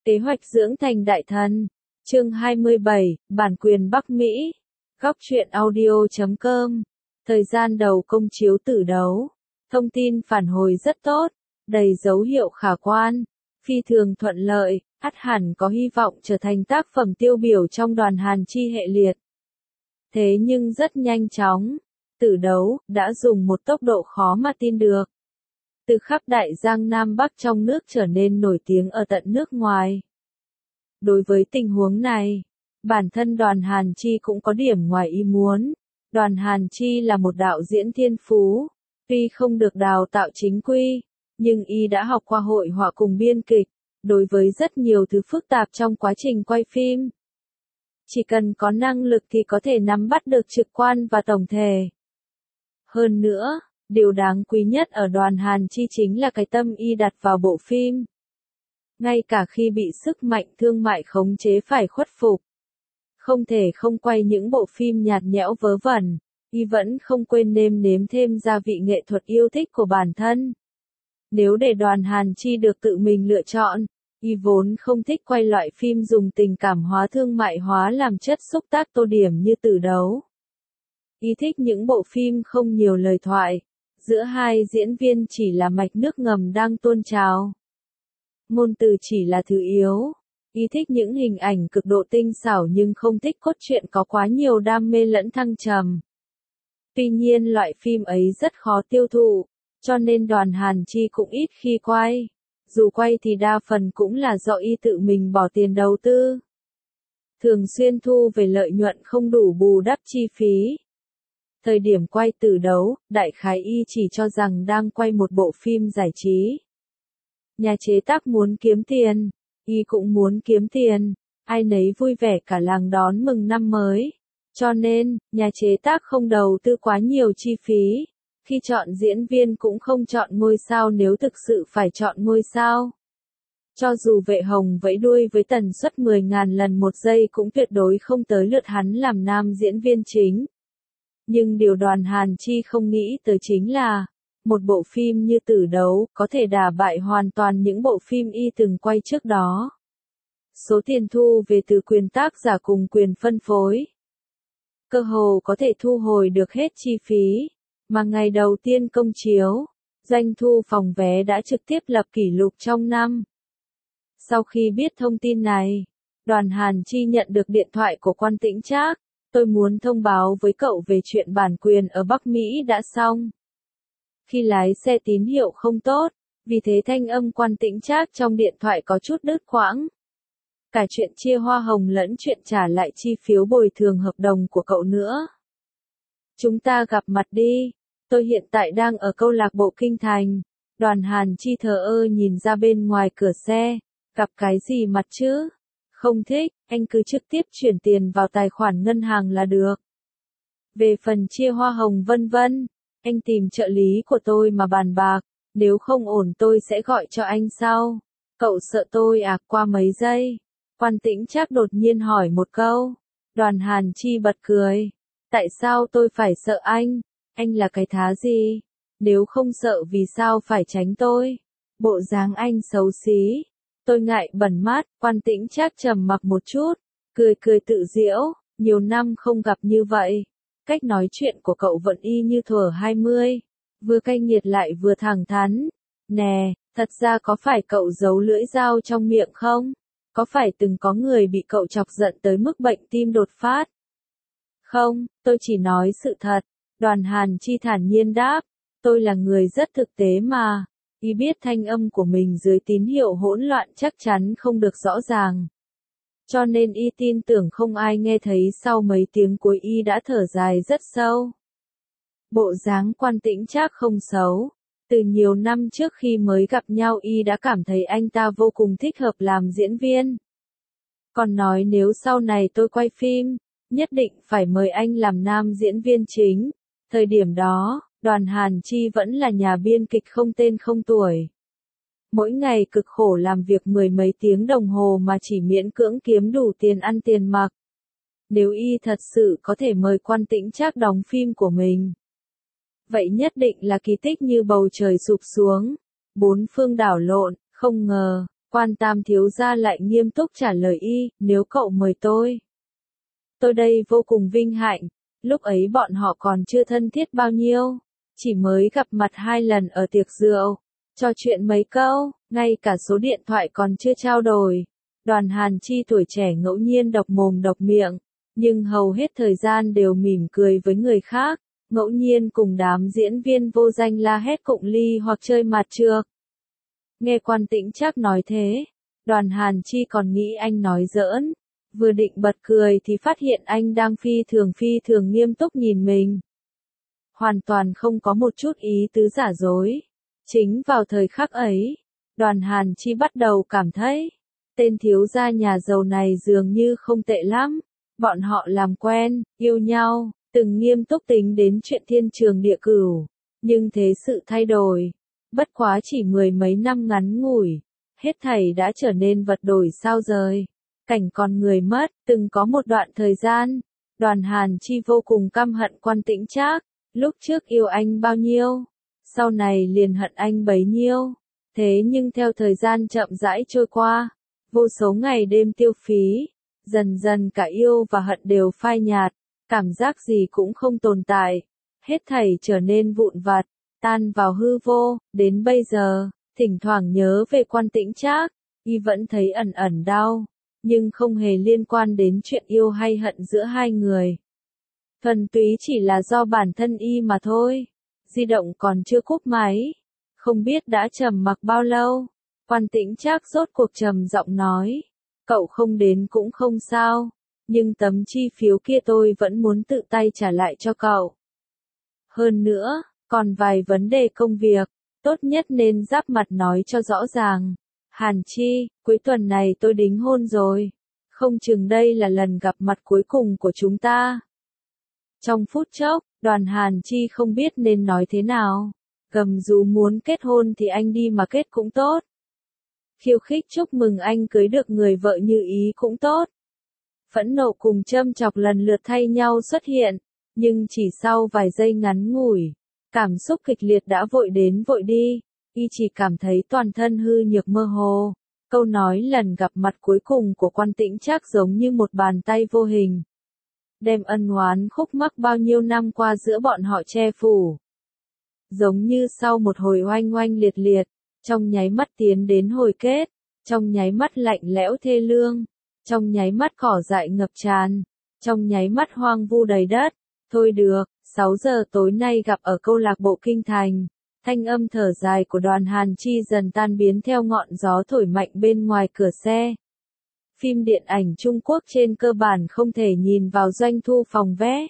Kế hoạch dưỡng thành đại thần. Chương 27, bản quyền Bắc Mỹ. Góc truyện audio.com. Thời gian đầu công chiếu Tử Đấu. Thông tin phản hồi rất tốt, đầy dấu hiệu khả quan, phi thường thuận lợi, ắt hẳn có hy vọng trở thành tác phẩm tiêu biểu trong đoàn Hàn Chi hệ liệt. Thế nhưng rất nhanh chóng, Tử Đấu đã dùng một tốc độ khó mà tin được. Từ khắp đại giang Nam Bắc trong nước trở nên nổi tiếng ở tận nước ngoài. Đối với tình huống này, bản thân đoàn Hàn Chi cũng có điểm ngoài ý muốn. Đoàn Hàn Chi là một đạo diễn thiên phú, tuy không được đào tạo chính quy, nhưng y đã học qua hội họa cùng biên kịch, đối với rất nhiều thứ phức tạp trong quá trình quay phim. Chỉ cần có năng lực thì có thể nắm bắt được trực quan và tổng thể. Hơn nữa, điều đáng quý nhất ở đoàn Hàn Chi chính là cái tâm y đặt vào bộ phim. Ngay cả khi bị sức mạnh thương mại khống chế phải khuất phục, không thể không quay những bộ phim nhạt nhẽo vớ vẩn, y vẫn không quên nêm nếm thêm gia vị nghệ thuật yêu thích của bản thân. Nếu để đoàn Hàn Chi được tự mình lựa chọn, y vốn không thích quay loại phim dùng tình cảm hóa thương mại hóa làm chất xúc tác tô điểm như Tử Đấu. Y thích những bộ phim không nhiều lời thoại, giữa hai diễn viên chỉ là mạch nước ngầm đang tuôn trào. Ngôn từ chỉ là thứ yếu. Y thích những hình ảnh cực độ tinh xảo nhưng không thích cốt truyện có quá nhiều đam mê lẫn thăng trầm. Tuy nhiên loại phim ấy rất khó tiêu thụ, cho nên đoàn Hàn Chi cũng ít khi quay. Dù quay thì đa phần cũng là do y tự mình bỏ tiền đầu tư. Thường xuyên thu về lợi nhuận không đủ bù đắp chi phí. Thời điểm quay Tử Đấu, đại khái y chỉ cho rằng đang quay một bộ phim giải trí. Nhà chế tác muốn kiếm tiền, y cũng muốn kiếm tiền, ai nấy vui vẻ cả làng đón mừng năm mới. Cho nên, nhà chế tác không đầu tư quá nhiều chi phí. Khi chọn diễn viên cũng không chọn ngôi sao nếu thực sự phải chọn ngôi sao. Cho dù Vệ Hồng vẫy đuôi với tần suất 10.000 lần một giây cũng tuyệt đối không tới lượt hắn làm nam diễn viên chính. Nhưng điều đoàn Hàn Chi không nghĩ tới chính là, một bộ phim như Tử Đấu có thể đả bại hoàn toàn những bộ phim y từng quay trước đó. Số tiền thu về từ quyền tác giả cùng quyền phân phối, cơ hồ có thể thu hồi được hết chi phí, mà ngày đầu tiên công chiếu, doanh thu phòng vé đã trực tiếp lập kỷ lục trong năm. Sau khi biết thông tin này, đoàn Hàn Chi nhận được điện thoại của Quan Tĩnh Trác, tôi muốn thông báo với cậu về chuyện bản quyền ở Bắc Mỹ đã xong. Khi lái xe tín hiệu không tốt, vì thế thanh âm Quan Tĩnh Trác trong điện thoại có chút đứt quãng. Cả chuyện chia hoa hồng lẫn chuyện trả lại chi phiếu bồi thường hợp đồng của cậu nữa. Chúng ta gặp mặt đi, tôi hiện tại đang ở câu lạc bộ Kinh Thành. Đoàn Hàn Chi thờ ơ nhìn ra bên ngoài cửa xe, gặp cái gì mặt chứ? Không thích, anh cứ trực tiếp chuyển tiền vào tài khoản ngân hàng là được. Về phần chia hoa hồng vân vân, anh tìm trợ lý của tôi mà bàn bạc, nếu không ổn tôi sẽ gọi cho anh sau. Cậu sợ tôi à? Qua mấy giây, Quan Tĩnh Trác đột nhiên hỏi một câu. Đoàn Hàn Chi bật cười. Tại sao tôi phải sợ anh? Anh là cái thá gì? Nếu không sợ vì sao phải tránh tôi? Bộ dáng anh xấu xí. Tôi ngại bẩn mắt. Quan Tĩnh Trác trầm mặc một chút, cười cười tự giễu, nhiều năm không gặp như vậy. Cách nói chuyện của cậu vẫn y như thuở 20, vừa cay nghiệt lại vừa thẳng thắn. Nè, thật ra có phải cậu giấu lưỡi dao trong miệng không? Có phải từng có người bị cậu chọc giận tới mức bệnh tim đột phát? Không, tôi chỉ nói sự thật. Đoàn Hàn Chi thản nhiên đáp. Tôi là người rất thực tế mà. Y biết thanh âm của mình dưới tín hiệu hỗn loạn chắc chắn không được rõ ràng. Cho nên y tin tưởng không ai nghe thấy sau mấy tiếng cuối y đã thở dài rất sâu. Bộ dáng Quan Tĩnh Trác không xấu. Từ nhiều năm trước khi mới gặp nhau y đã cảm thấy anh ta vô cùng thích hợp làm diễn viên. Còn nói nếu sau này tôi quay phim, nhất định phải mời anh làm nam diễn viên chính. Thời điểm đó, đoàn Hàn Chi vẫn là nhà biên kịch không tên không tuổi. Mỗi ngày cực khổ làm việc mười mấy tiếng đồng hồ mà chỉ miễn cưỡng kiếm đủ tiền ăn tiền mặc. Nếu y thật sự có thể mời Quan Tĩnh Trác đóng phim của mình, vậy nhất định là kỳ tích như bầu trời sụp xuống, bốn phương đảo lộn. Không ngờ, Quan Tam thiếu gia lại nghiêm túc trả lời y, nếu cậu mời tôi đây vô cùng vinh hạnh, lúc ấy bọn họ còn chưa thân thiết bao nhiêu, chỉ mới gặp mặt 2 lần ở tiệc rượu, trò chuyện mấy câu, ngay cả số điện thoại còn chưa trao đổi. Đoàn Hàn Chi tuổi trẻ ngẫu nhiên độc mồm độc miệng, nhưng hầu hết thời gian đều mỉm cười với người khác, ngẫu nhiên cùng đám diễn viên vô danh la hét cụng ly hoặc chơi mặt trược. Nghe Quan Tĩnh Trác nói thế, Đoàn Hàn Chi còn nghĩ anh nói giỡn, vừa định bật cười thì phát hiện anh đang phi thường nghiêm túc nhìn mình. Hoàn toàn không có một chút ý tứ giả dối. Chính vào thời khắc ấy, Đoàn Hàn Chi bắt đầu cảm thấy, tên thiếu gia nhà giàu này dường như không tệ lắm. Bọn họ làm quen, yêu nhau, từng nghiêm túc tính đến chuyện thiên trường địa cửu. Nhưng thế sự thay đổi, bất quá chỉ 10 mấy năm ngắn ngủi, hết thảy đã trở nên vật đổi sao rời. Cảnh con người mất, từng có một đoạn thời gian, Đoàn Hàn Chi vô cùng căm hận Quan Tĩnh Trác, lúc trước yêu anh bao nhiêu, sau này liền hận anh bấy nhiêu. Thế nhưng theo thời gian chậm rãi trôi qua, vô số ngày đêm tiêu phí, dần dần cả yêu và hận đều phai nhạt, cảm giác gì cũng không tồn tại, hết thảy trở nên vụn vặt, tan vào hư vô. Đến bây giờ, thỉnh thoảng nhớ về Quan Tĩnh Trác, y vẫn thấy ẩn ẩn đau, nhưng không hề liên quan đến chuyện yêu hay hận giữa hai người. Thuần túy chỉ là do bản thân y mà thôi. Di động còn chưa cúp máy, không biết đã trầm mặc bao lâu. Quan Tĩnh Trác rốt cuộc trầm giọng nói, cậu không đến cũng không sao, nhưng tấm chi phiếu kia tôi vẫn muốn tự tay trả lại cho cậu. Hơn nữa, còn vài vấn đề công việc, tốt nhất nên giáp mặt nói cho rõ ràng. Hàn Chi, cuối tuần này tôi đính hôn rồi, không chừng đây là lần gặp mặt cuối cùng của chúng ta. Trong phút chốc, Đoàn Hàn Chi không biết nên nói thế nào. Gầm rú muốn kết hôn thì anh đi mà kết cũng tốt. Khiêu khích chúc mừng anh cưới được người vợ như ý cũng tốt. Phẫn nộ cùng châm chọc lần lượt thay nhau xuất hiện, nhưng chỉ sau vài giây ngắn ngủi, cảm xúc kịch liệt đã vội đến vội đi, y chỉ cảm thấy toàn thân hư nhược mơ hồ. Câu nói lần gặp mặt cuối cùng của Quan Tĩnh Trác giống như một bàn tay vô hình, đem ân oán khúc mắc bao nhiêu năm qua giữa bọn họ che phủ. Giống như sau một hồi oanh oanh liệt liệt, trong nháy mắt tiến đến hồi kết, trong nháy mắt lạnh lẽo thê lương, trong nháy mắt cỏ dại ngập tràn, trong nháy mắt hoang vu đầy đất. Thôi được, 6 giờ tối nay gặp ở câu lạc bộ Kinh Thành. Thanh âm thở dài của Đoàn Hàn Chi dần tan biến theo ngọn gió thổi mạnh bên ngoài cửa xe. Phim điện ảnh Trung Quốc trên cơ bản không thể nhìn vào doanh thu phòng vé.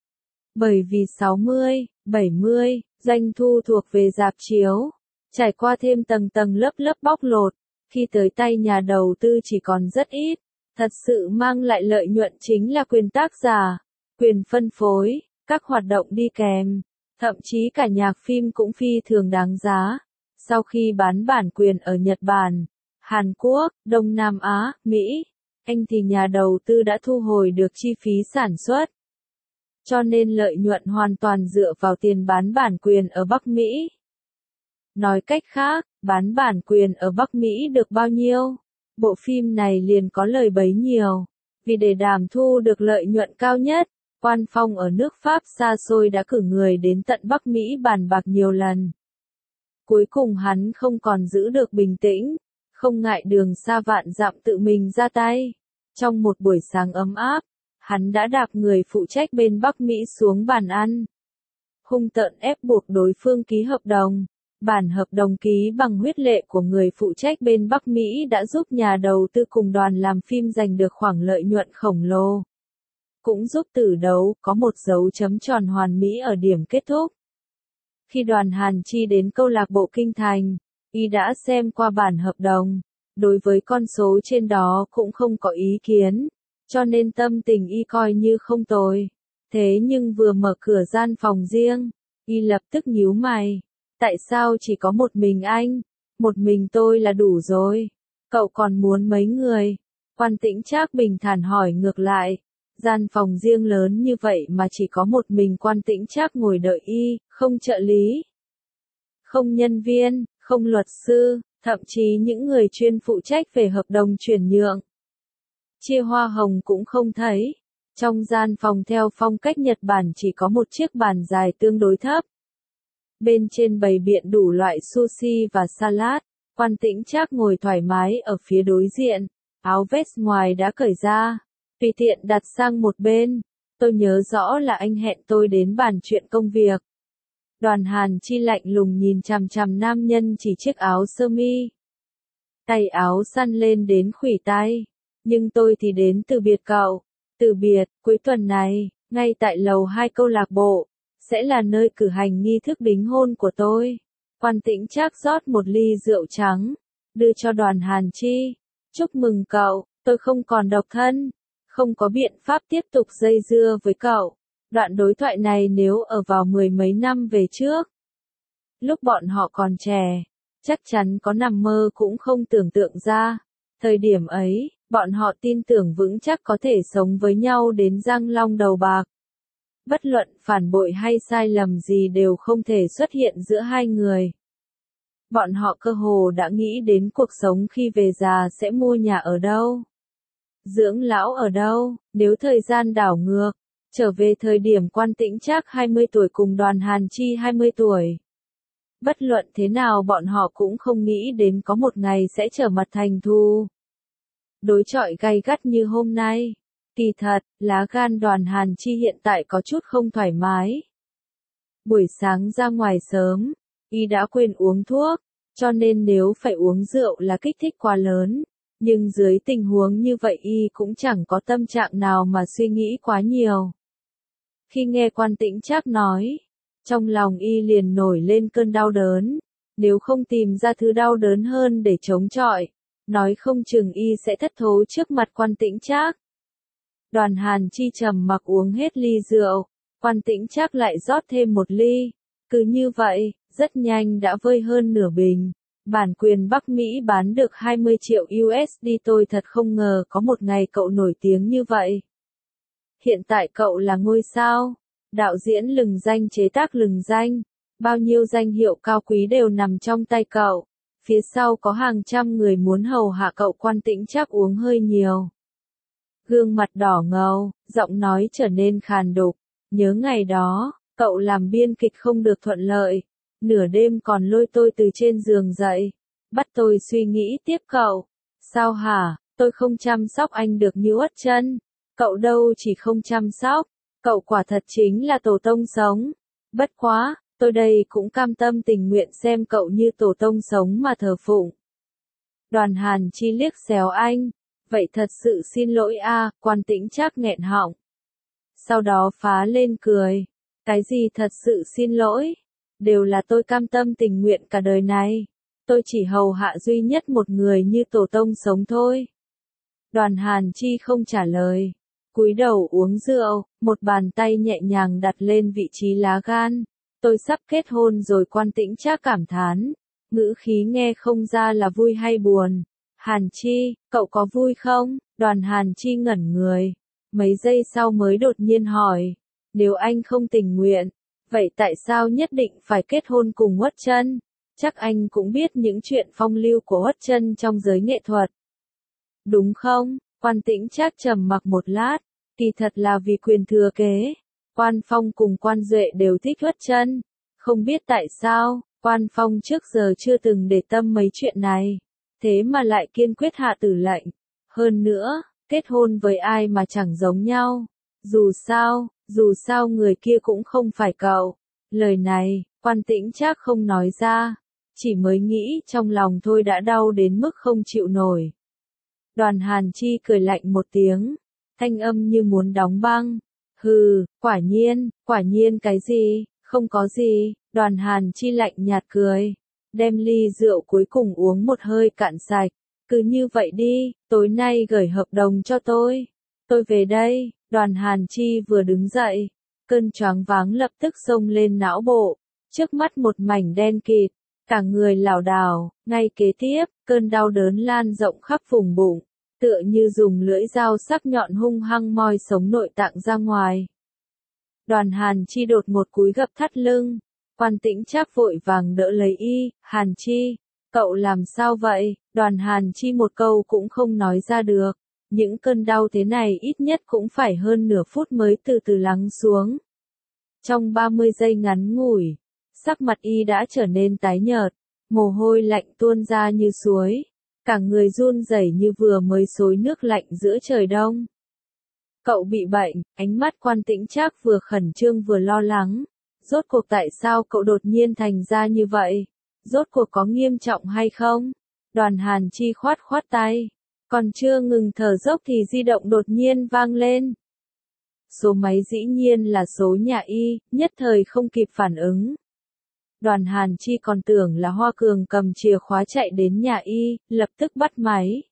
Bởi vì 60, 70, doanh thu thuộc về rạp chiếu, trải qua thêm tầng tầng lớp lớp bóc lột, khi tới tay nhà đầu tư chỉ còn rất ít. Thật sự mang lại lợi nhuận chính là quyền tác giả, quyền phân phối, các hoạt động đi kèm, thậm chí cả nhạc phim cũng phi thường đáng giá. Sau khi bán bản quyền ở Nhật Bản, Hàn Quốc, Đông Nam Á, Mỹ, Anh thì nhà đầu tư đã thu hồi được chi phí sản xuất. Cho nên lợi nhuận hoàn toàn dựa vào tiền bán bản quyền ở Bắc Mỹ. Nói cách khác, bán bản quyền ở Bắc Mỹ được bao nhiêu, bộ phim này liền có lời bấy nhiêu. Vì để đảm thu được lợi nhuận cao nhất, Quan Phong ở nước Pháp xa xôi đã cử người đến tận Bắc Mỹ bàn bạc nhiều lần. Cuối cùng hắn không còn giữ được bình tĩnh, không ngại đường xa vạn dặm tự mình ra tay. Trong một buổi sáng ấm áp, hắn đã đạp người phụ trách bên Bắc Mỹ xuống bàn ăn. Hung tợn ép buộc đối phương ký hợp đồng. Bản hợp đồng ký bằng huyết lệ của người phụ trách bên Bắc Mỹ đã giúp nhà đầu tư cùng đoàn làm phim giành được khoản lợi nhuận khổng lồ. Cũng giúp Tử Đấu có một dấu chấm tròn hoàn mỹ ở điểm kết thúc. Khi Đoàn Hàn Chi đến câu lạc bộ Kinh Thành, y đã xem qua bản hợp đồng, đối với con số trên đó cũng không có ý kiến, cho nên tâm tình y coi như không tồi. Thế nhưng vừa mở cửa gian phòng riêng, y lập tức nhíu mày. Tại sao chỉ có một mình anh? Một mình tôi là đủ rồi. Cậu còn muốn mấy người? Quan Tĩnh Trác bình thản hỏi ngược lại. Gian phòng riêng lớn như vậy mà chỉ có một mình Quan Tĩnh Trác ngồi đợi y, không trợ lý, không nhân viên, không luật sư, thậm chí những người chuyên phụ trách về hợp đồng chuyển nhượng, chia hoa hồng cũng không thấy. Trong gian phòng theo phong cách Nhật Bản chỉ có một chiếc bàn dài tương đối thấp. Bên trên bày biện đủ loại sushi và salad. Quan Tĩnh Trác ngồi thoải mái ở phía đối diện, áo vest ngoài đã cởi ra, tùy tiện đặt sang một bên. Tôi nhớ rõ là anh hẹn tôi đến bàn chuyện công việc. Đoàn Hàn Chi lạnh lùng nhìn chằm chằm nam nhân chỉ chiếc áo sơ mi. Tay áo săn lên đến khuỷu tay. Nhưng tôi thì đến từ biệt cậu. Từ biệt, cuối tuần này, ngay tại lầu 2 câu lạc bộ, sẽ là nơi cử hành nghi thức đính hôn của tôi. Quan Tĩnh Trác rót một ly rượu trắng, đưa cho Đoàn Hàn Chi. Chúc mừng cậu, tôi không còn độc thân, không có biện pháp tiếp tục dây dưa với cậu. Đoạn đối thoại này nếu ở vào mười mấy năm về trước, lúc bọn họ còn trẻ, chắc chắn có nằm mơ cũng không tưởng tượng ra. Thời điểm ấy, bọn họ tin tưởng vững chắc có thể sống với nhau đến răng long đầu bạc. Bất luận phản bội hay sai lầm gì đều không thể xuất hiện giữa hai người. Bọn họ cơ hồ đã nghĩ đến cuộc sống khi về già sẽ mua nhà ở đâu, dưỡng lão ở đâu. Nếu thời gian đảo ngược, trở về thời điểm Quan Tĩnh Trác 20 tuổi cùng Đoàn Hàn Chi 20 tuổi. Bất luận thế nào bọn họ cũng không nghĩ đến có một ngày sẽ trở mặt thành thù. Đối chọi gay gắt như hôm nay. Kỳ thật, lá gan Đoàn Hàn Chi hiện tại có chút không thoải mái. Buổi sáng ra ngoài sớm, y đã quên uống thuốc, cho nên nếu phải uống rượu là kích thích quá lớn. Nhưng dưới tình huống như vậy y cũng chẳng có tâm trạng nào mà suy nghĩ quá nhiều. Khi nghe Quan Tĩnh Trác nói, trong lòng y liền nổi lên cơn đau đớn. Nếu không tìm ra thứ đau đớn hơn để chống chọi, nói không chừng y sẽ thất thố trước mặt Quan Tĩnh Trác. Đoàn Hàn Chi trầm mặc uống hết ly rượu, Quan Tĩnh Trác lại rót thêm một ly. Cứ như vậy, rất nhanh đã vơi hơn nửa bình. Bản quyền Bắc Mỹ bán được 20 triệu USD. Tôi thật không ngờ có một ngày cậu nổi tiếng như vậy. Hiện tại cậu là ngôi sao, đạo diễn lừng danh, chế tác lừng danh, bao nhiêu danh hiệu cao quý đều nằm trong tay cậu. Phía sau có hàng trăm người muốn hầu hạ cậu. Quan Tĩnh Trác uống hơi nhiều, gương mặt đỏ ngầu, giọng nói trở nên khàn đục. Nhớ ngày đó, cậu làm biên kịch không được thuận lợi, nửa đêm còn lôi tôi từ trên giường dậy, bắt tôi suy nghĩ tiếp cậu. Sao hả, tôi không chăm sóc anh được như Uất Chân. Cậu đâu chỉ không chăm sóc, cậu quả thật chính là tổ tông sống. Bất quá, tôi đây cũng cam tâm tình nguyện xem cậu như tổ tông sống mà thờ phụng. Đoàn Hàn Chi liếc xéo anh. Vậy thật sự xin lỗi a. Quan Tĩnh Trác nghẹn họng. Sau đó phá lên cười. Cái gì thật sự xin lỗi? Đều là tôi cam tâm tình nguyện cả đời này. Tôi chỉ hầu hạ duy nhất một người như tổ tông sống thôi. Đoàn Hàn Chi không trả lời. Cúi đầu uống rượu, một bàn tay nhẹ nhàng đặt lên vị trí lá gan. Tôi sắp kết hôn rồi. Quan Tĩnh Trác cảm thán. Ngữ khí nghe không ra là vui hay buồn. Hàn Chi, cậu có vui không? Đoàn Hàn Chi ngẩn người. Mấy giây sau mới đột nhiên hỏi. Nếu anh không tình nguyện, vậy tại sao nhất định phải kết hôn cùng Uất Chân? Chắc anh cũng biết những chuyện phong lưu của Uất Chân trong giới nghệ thuật. Đúng không? Quan Tĩnh Trác trầm mặc một lát. Kỳ thật là vì quyền thừa kế. Quan Phong cùng Quan Duệ đều thích Uất Chân. Không biết tại sao, Quan Phong trước giờ chưa từng để tâm mấy chuyện này. Thế mà lại kiên quyết hạ tử lệnh. Hơn nữa, kết hôn với ai mà chẳng giống nhau. Dù sao người kia cũng không phải cậu. Lời này, Quan Tĩnh Trác không nói ra. Chỉ mới nghĩ trong lòng thôi đã đau đến mức không chịu nổi. Đoàn Hàn Chi cười lạnh một tiếng. Thanh âm như muốn đóng băng. Hừ, quả nhiên cái gì, không có gì. Đoàn Hàn Chi lạnh nhạt cười. Đem ly rượu cuối cùng uống một hơi cạn sạch. Cứ như vậy đi, tối nay gửi hợp đồng cho tôi. Tôi về đây. Đoàn Hàn Chi vừa đứng dậy, cơn choáng váng lập tức xông lên não bộ. Trước mắt một mảnh đen kịt, cả người lảo đảo. Ngay kế tiếp, cơn đau đớn lan rộng khắp vùng bụng, tựa như dùng lưỡi dao sắc nhọn hung hăng moi sống nội tạng ra ngoài. Đoàn Hàn Chi đột một cúi gập thắt lưng. Quan Tĩnh Trác vội vàng đỡ lấy y. Hàn Chi, Cậu làm sao vậy? Đoàn Hàn Chi một câu cũng không nói ra được. Những cơn đau thế này ít nhất cũng phải hơn nửa phút mới từ từ lắng xuống. Trong 30 giây ngắn ngủi, sắc mặt y đã trở nên tái nhợt, mồ hôi lạnh tuôn ra như suối, cả người run rẩy như vừa mới xối nước lạnh giữa trời đông. Cậu bị bệnh, ánh mắt Quan Tĩnh Trác vừa khẩn trương vừa lo lắng. Rốt cuộc tại sao cậu đột nhiên thành ra như vậy? Rốt cuộc có nghiêm trọng hay không? Đoàn Hàn Chi khoát khoát tay. Còn chưa ngừng thở dốc thì di động đột nhiên vang lên. Số máy dĩ nhiên là số nhà y, nhất thời không kịp phản ứng. Đoàn Hàn Chi còn tưởng là Hoa Cường cầm chìa khóa chạy đến nhà y, lập tức bắt máy.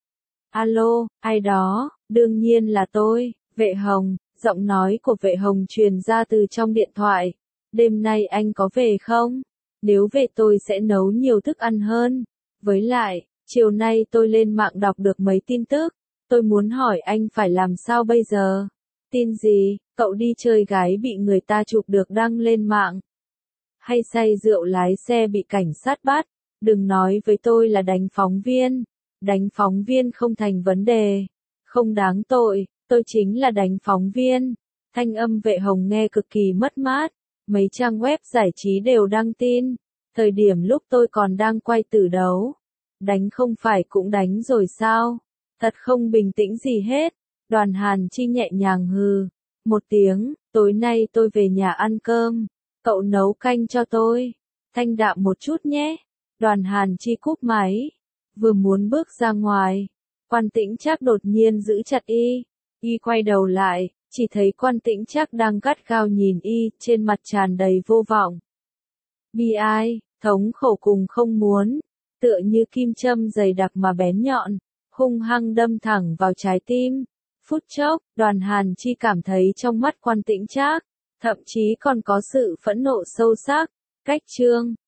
Alo, ai đó? Đương nhiên là tôi, Vệ Hồng. Giọng nói của Vệ Hồng truyền ra từ trong điện thoại. Đêm nay anh có về không? Nếu về tôi sẽ nấu nhiều thức ăn hơn. Với lại, chiều nay tôi lên mạng đọc được mấy tin tức. Tôi muốn hỏi anh phải làm sao bây giờ? Tin gì? Cậu đi chơi gái bị người ta chụp được đăng lên mạng. Hay say rượu lái xe bị cảnh sát bắt? Đừng nói với tôi là đánh phóng viên. Đánh phóng viên không thành vấn đề. Không đáng tội, tôi chính là đánh phóng viên. Thanh âm Vệ Hồng nghe cực kỳ mất mát. Mấy trang web giải trí đều đăng tin. Thời điểm lúc tôi còn đang quay tử đấu. Đánh không phải cũng đánh rồi sao? Thật không bình tĩnh gì hết. Đoàn Hàn Chi nhẹ nhàng hừ. Một tiếng, tối nay tôi về nhà ăn cơm. Cậu nấu canh cho tôi. Thanh đạm một chút nhé. Đoàn Hàn Chi cúp máy. Vừa muốn bước ra ngoài. Quan Tĩnh Trác đột nhiên giữ chặt y. Y quay đầu lại, chỉ thấy Quan Tĩnh Trác đang gắt gao nhìn y, trên mặt tràn đầy vô vọng. Bi ai, thống khổ cùng không muốn. Tựa như kim châm dày đặc mà bén nhọn, hung hăng đâm thẳng vào trái tim. Phút chốc, Đoàn Hàn Chi cảm thấy trong mắt Quan Tĩnh Trác, thậm chí còn có sự phẫn nộ sâu sắc. Cách chương